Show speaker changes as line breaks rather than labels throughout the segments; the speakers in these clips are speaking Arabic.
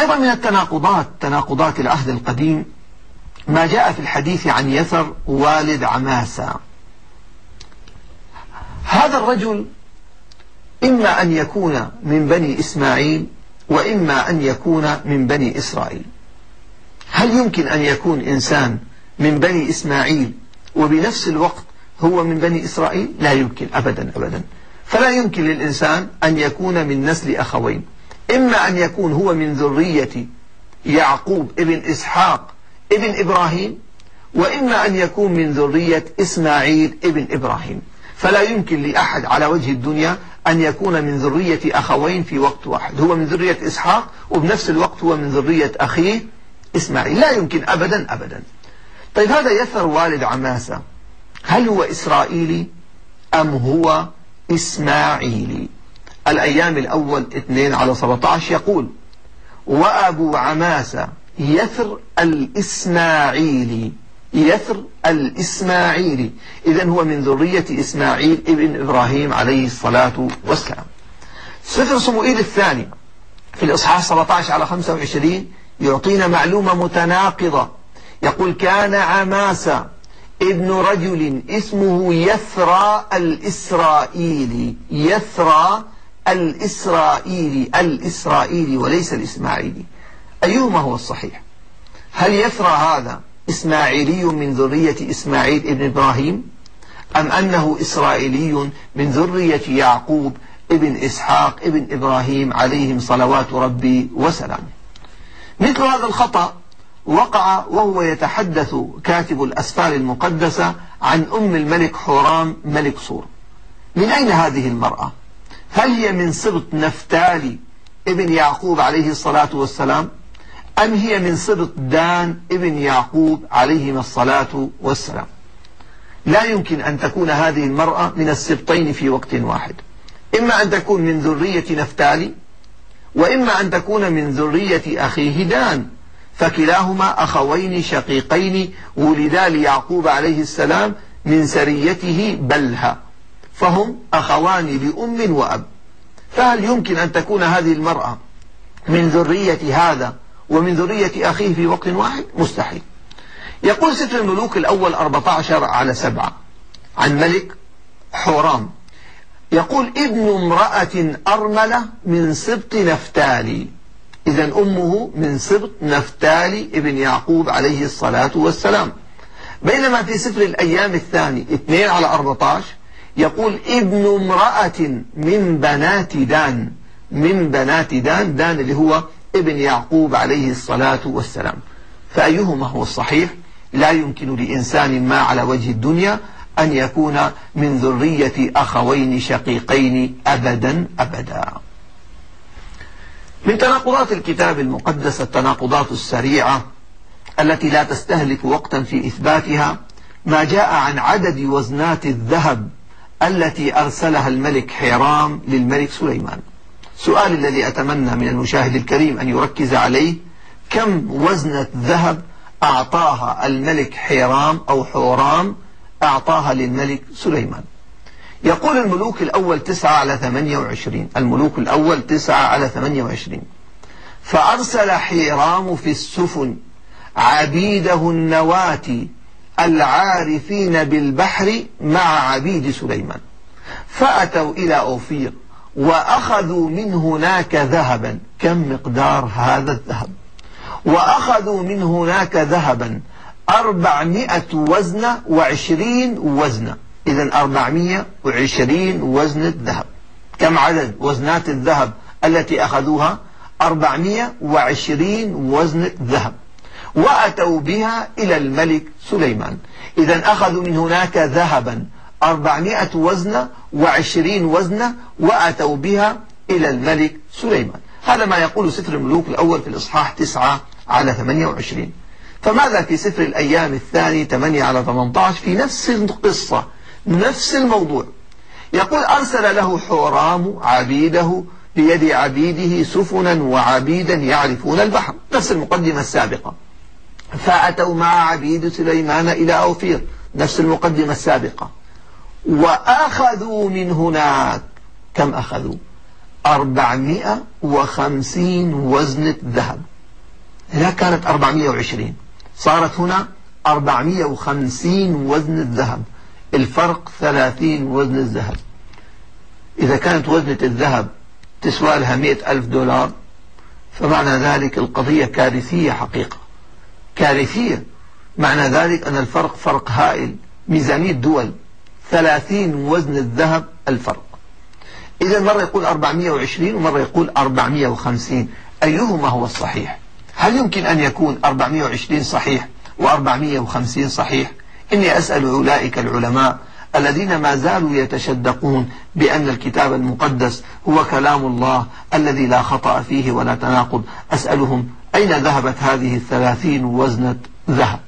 أيضا من التناقضات، تناقضات العهد القديم، ما جاء في الحديث عن يثر والد عماسة. هذا الرجل إما أن يكون من بني إسماعيل وإما أن يكون من بني إسرائيل. هل يمكن أن يكون إنسان من بني إسماعيل وبنفس الوقت هو من بني إسرائيل؟ لا يمكن أبدا أبدا. فلا يمكن للإنسان أن يكون من نسل أخوين، إما أن يكون هو من ذرية يعقوب ابن إسحاق ابن إبراهيم، وإما أن يكون من ذرية إسماعيل ابن إبراهيم. فلا يمكن لأحد على وجه الدنيا أن يكون من ذرية أخوين في وقت واحد، هو من ذرية إسحاق وبنفس الوقت هو من ذرية أخيه إسماعيل، لا يمكن أبدا أبدا. طيب هذا يثر والد عماسة، هل هو إسرائيلي أم هو إسماعيلي؟ الأيام الأول 2:17 يقول: وأبو عماسة يثر الإسماعيلي، يثر الإسماعيلي، إذن هو من ذرية إسماعيل ابن إبراهيم عليه الصلاة والسلام. سفر صموئيل الثاني في الإصحاح 17:25 يعطينا معلومة متناقضة، يقول: كان عماسة ابن رجل اسمه يثرى الإسرائيلي، يثرى الإسرائيلي، الإسرائيلي وليس الإسماعيلي. أيهما هو الصحيح؟ هل يثرى هذا إسماعيلي من ذرية إسماعيل ابن إبراهيم، أم أنه إسرائيلي من ذرية يعقوب ابن إسحاق ابن إبراهيم عليهم صلوات ربي وسلامه؟ مثل هذا الخطأ وقع وهو يتحدث كاتب الأسفار المقدسة عن أم الملك حورام ملك صور. من أين هذه المرأة؟ هل هي من سبط نفتالي ابن يعقوب عليه الصلاة والسلام، أم هي من سبط دان ابن يعقوب عليهما الصلاة والسلام؟ لا يمكن أن تكون هذه المرأة من السبطين في وقت واحد، إما أن تكون من ذرية نفتالي وإما أن تكون من ذرية أخيه دان، فكلاهما أخوين شقيقين ولدا ليعقوب عليه السلام من سريته بلها، فهم أخوان لأم وأب. فهل يمكن أن تكون هذه المرأة من ذرية هذا ومن ذرية أخيه في وقت واحد؟ مستحيل. يقول سفر الملوك الأول 14:7 عن ملك حورام، يقول: ابن امرأة أرملة من سبط نفتالي، إذن أمه من سبط نفتالي ابن يعقوب عليه الصلاة والسلام. بينما في سفر الأيام الثاني 2:14 يقول: ابن امرأة من بنات دان، من بنات دان، دان اللي هو ابن يعقوب عليه الصلاة والسلام. فأيهما هو الصحيح؟ لا يمكن لإنسان ما على وجه الدنيا أن يكون من ذرية أخوين شقيقين أبدا أبدا. من تناقضات الكتاب المقدس التناقضات السريعة التي لا تستهلك وقتا في إثباتها ما جاء عن عدد وزنات الذهب التي أرسلها الملك حيرام للملك سليمان. سؤال الذي أتمنى من المشاهد الكريم أن يركز عليه: كم وزنة ذهب أعطاها الملك حيرام أو حورام أعطاها للملك سليمان؟ يقول الملوك الأول 9:28، الملوك الأول 9:28: فأرسل حيرام في السفن عبيده النواتي العارفين بالبحر مع عبيد سليمان، فأتوا إلى أوفير وأخذوا من هناك ذهبا. كم مقدار هذا الذهب؟ وأخذوا من هناك ذهبا 420 وزنة، إذن 420 وزنة ذهب. كم عدد وزنات الذهب التي أخذوها؟ 420 وزنة ذهب، وأتوا بها إلى الملك سليمان. إذن أخذوا من هناك ذهبا 400 وزنة و20 وزنة وأتوا بها إلى الملك سليمان. هذا ما يقول سفر الملوك الأول في الإصحاح 9:28. فماذا في سفر الأيام الثاني 8:18 في نفس القصة نفس الموضوع؟ يقول: أرسل له حورام عبيده بيد عبيده سفنا وعبيدا يعرفون البحر، نفس المقدمة السابقة. فأتوا مع عبيد سليمان إلى أوفير، نفس المقدمة السابقة. وأخذوا من هناك، كم أخذوا؟ 450 وزنة ذهب. هناك كانت 420، صارت هنا 450 وزن الذهب، الفرق 30 وزن الذهب. إذا كانت وزنة الذهب تسوى لها 100,000 دولار، فمعنى ذلك القضية كارثية حقيقة، كارثية. معنى ذلك أن الفرق فرق هائل، ميزانية دول 30 وزن الذهب الفرق. إذا مرة يقول 420 ومرة يقول 450، أيهما هو الصحيح؟ هل يمكن أن يكون 420 صحيح و450 صحيح؟ إني أسأل أولئك العلماء الذين ما زالوا يتشدقون بأن الكتاب المقدس هو كلام الله الذي لا خطأ فيه ولا تناقض، أسألهم أين ذهبت هذه 30 وزنة ذهب؟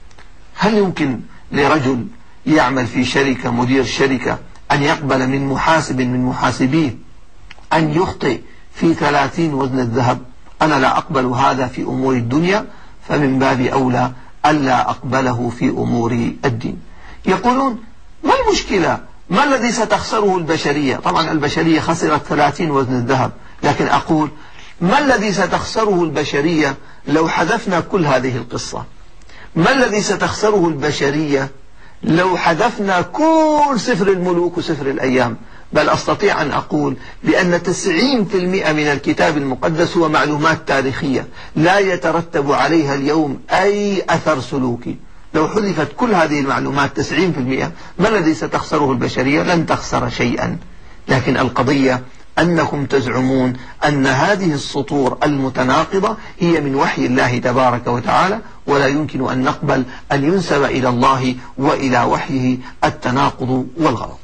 هل يمكن لرجل يعمل في شركة، مدير شركة، أن يقبل من محاسب من محاسبيه أن يخطئ في 30 وزن الذهب؟ أنا لا أقبل هذا في أمور الدنيا، فمن باب أولى ألا أقبله في أمور الدين. يقولون ما المشكلة؟ ما الذي ستخسره البشرية؟ طبعا البشرية خسرت 30 وزن الذهب، لكن أقول ما الذي ستخسره البشرية لو حذفنا كل هذه القصة؟ ما الذي ستخسره البشرية لو حذفنا كل سفر الملوك وسفر الأيام؟ بل أستطيع أن أقول بأن 90% من الكتاب المقدس هو معلومات تاريخية لا يترتب عليها اليوم أي أثر سلوكي. لو حذفت كل هذه المعلومات 90%، ما الذي ستخسره البشرية؟ لن تخسر شيئا. لكن القضية أنكم تزعمون أن هذه السطور المتناقضة هي من وحي الله تبارك وتعالى، ولا يمكن أن نقبل أن ينسب إلى الله وإلى وحيه التناقض والغلط.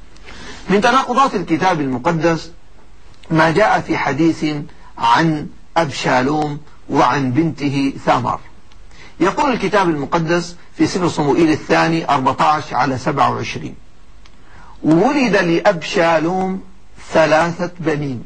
من تناقضات الكتاب المقدس ما جاء في حديث عن أبشالوم وعن بنته ثامار. يقول الكتاب المقدس في سفر صموئيل الثاني 14-27: ولد لأبشالوم 3 بنين،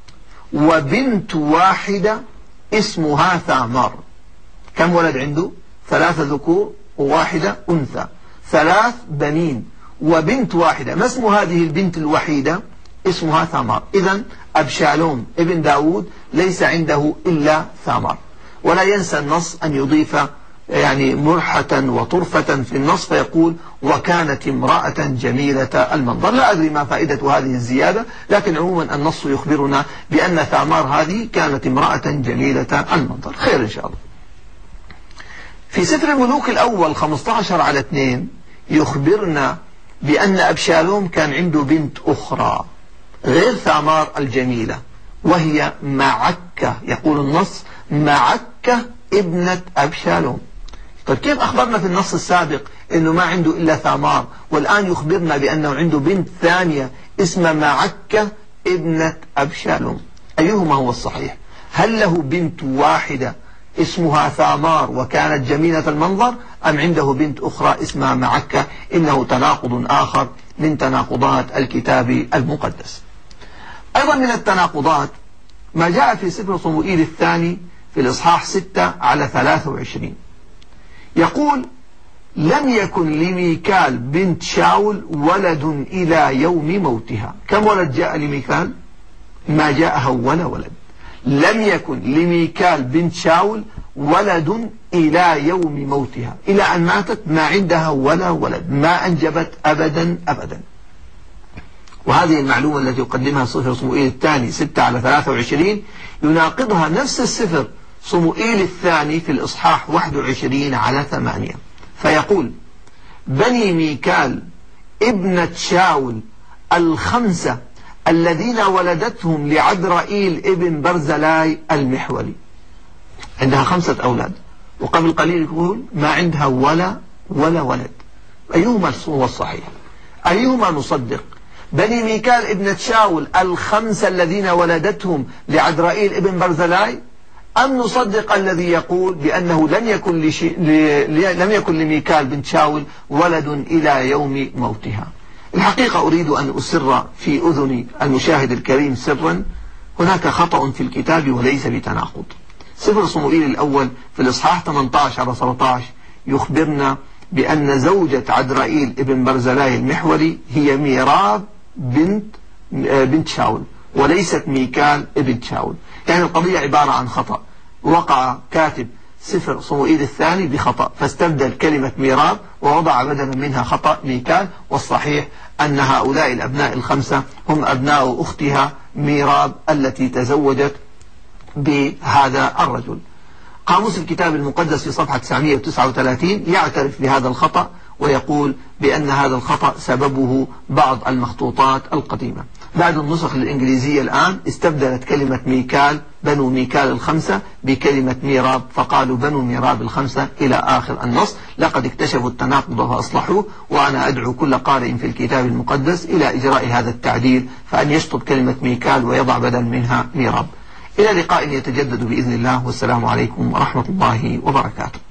وبنت واحدة اسمها ثامار. كم ولد عنده؟ 3 ذكور وواحدة أنثى، 3 بنين وبنت واحدة. ما اسم هذه البنت الوحيدة؟ اسمها ثامار. إذن أبشالوم ابن داود ليس عنده إلا ثامار. ولا ينسى النص أن يضيف مرحة وطرفة في النص، فيقول وكانت امرأة جميلة المنظر. لا أدري ما فائدة هذه الزيادة، لكن عموما النص يخبرنا بأن ثامار هذه كانت امرأة جميلة المنظر. خير إن شاء الله. في سفر الملوك الأول 15-2 يخبرنا بأن أبشالوم كان عنده بنت أخرى غير ثامار الجميلة، وهي معكة. يقول النص معكة ابنة أبشالوم. طيب كيف أخبرنا في النص السابق أنه ما عنده إلا ثامار، والآن يخبرنا بأنه عنده بنت ثانية اسمها معكة ابنة أبشالوم؟ أيهما هو الصحيح؟ هل له بنت واحدة اسمها ثامار وكانت جميلة المنظر، أم عنده بنت أخرى اسمها معكة؟ إنه تناقض آخر من تناقضات الكتاب المقدس. أيضا من التناقضات ما جاء في سفر صموئيل الثاني في الإصحاح 6-23. يقول لم يكن لميكال بنت شاول ولد إلى يوم موتها. كم ولد جاء لميكال؟ ما جاءها ولا ولد. لم يكن لميكال بنت شاول ولد إلى يوم موتها، إلى أن ماتت ما عندها ولا ولد، ما أنجبت أبدا أبدا. وهذه المعلومة التي يقدمها سفر صموئيل الثاني 6-23 يناقضها نفس السفر صموئيل الثاني في الإصحاح 21-8، فيقول بني ميكال ابنة شاول 5 الذين ولدتهم لعدرائيل ابن برزلاي المحولي. عندها 5 أولاد، وقبل قليل يقول ما عندها ولا ولد. أيهما هو الصحيح؟ أيهما نصدق؟ بني ميكال ابنة شاول 5 الذين ولدتهم لعدرائيل ابن برزلاي، أم نصدق الذي يقول بأنه لم يكن لميكال بنت شاول ولد إلى يوم موتها؟ الحقيقة أريد أن أسر في أذن المشاهد الكريم سرا، هناك خطأ في الكتاب وليس بتناقض. سفر صموئيل الأول في الإصحاح 18-17 يخبرنا بأن زوجة عدرائيل ابن برزلاي المحوري هي ميراب بنت شاول، وليست ميكال ابن شاول. يعني القضية عبارة عن خطأ. وقع كاتب سفر صموئيل الثاني بخطأ، فاستبدل كلمة ميراب ووضع بدلا منها خطأ ميكال، والصحيح أن هؤلاء الأبناء الخمسة هم أبناء أختها ميراب التي تزوجت بهذا الرجل. قاموس الكتاب المقدس في صفحة 939 يعترف بهذا الخطأ ويقول بأن هذا الخطأ سببه بعض المخطوطات القديمة. بعض النسخ الإنجليزية الآن استبدلت كلمة ميكال بنو ميكال الخمسة بكلمة ميراب، فقالوا بنو ميراب الخمسة إلى آخر النص. لقد اكتشفوا التناقض فأصلحوه، وأنا أدعو كل قارئ في الكتاب المقدس إلى إجراء هذا التعديل، فأن يشطب كلمة ميكال ويضع بدل منها ميراب. إلى لقاء يتجدد بإذن الله، والسلام عليكم ورحمة الله وبركاته.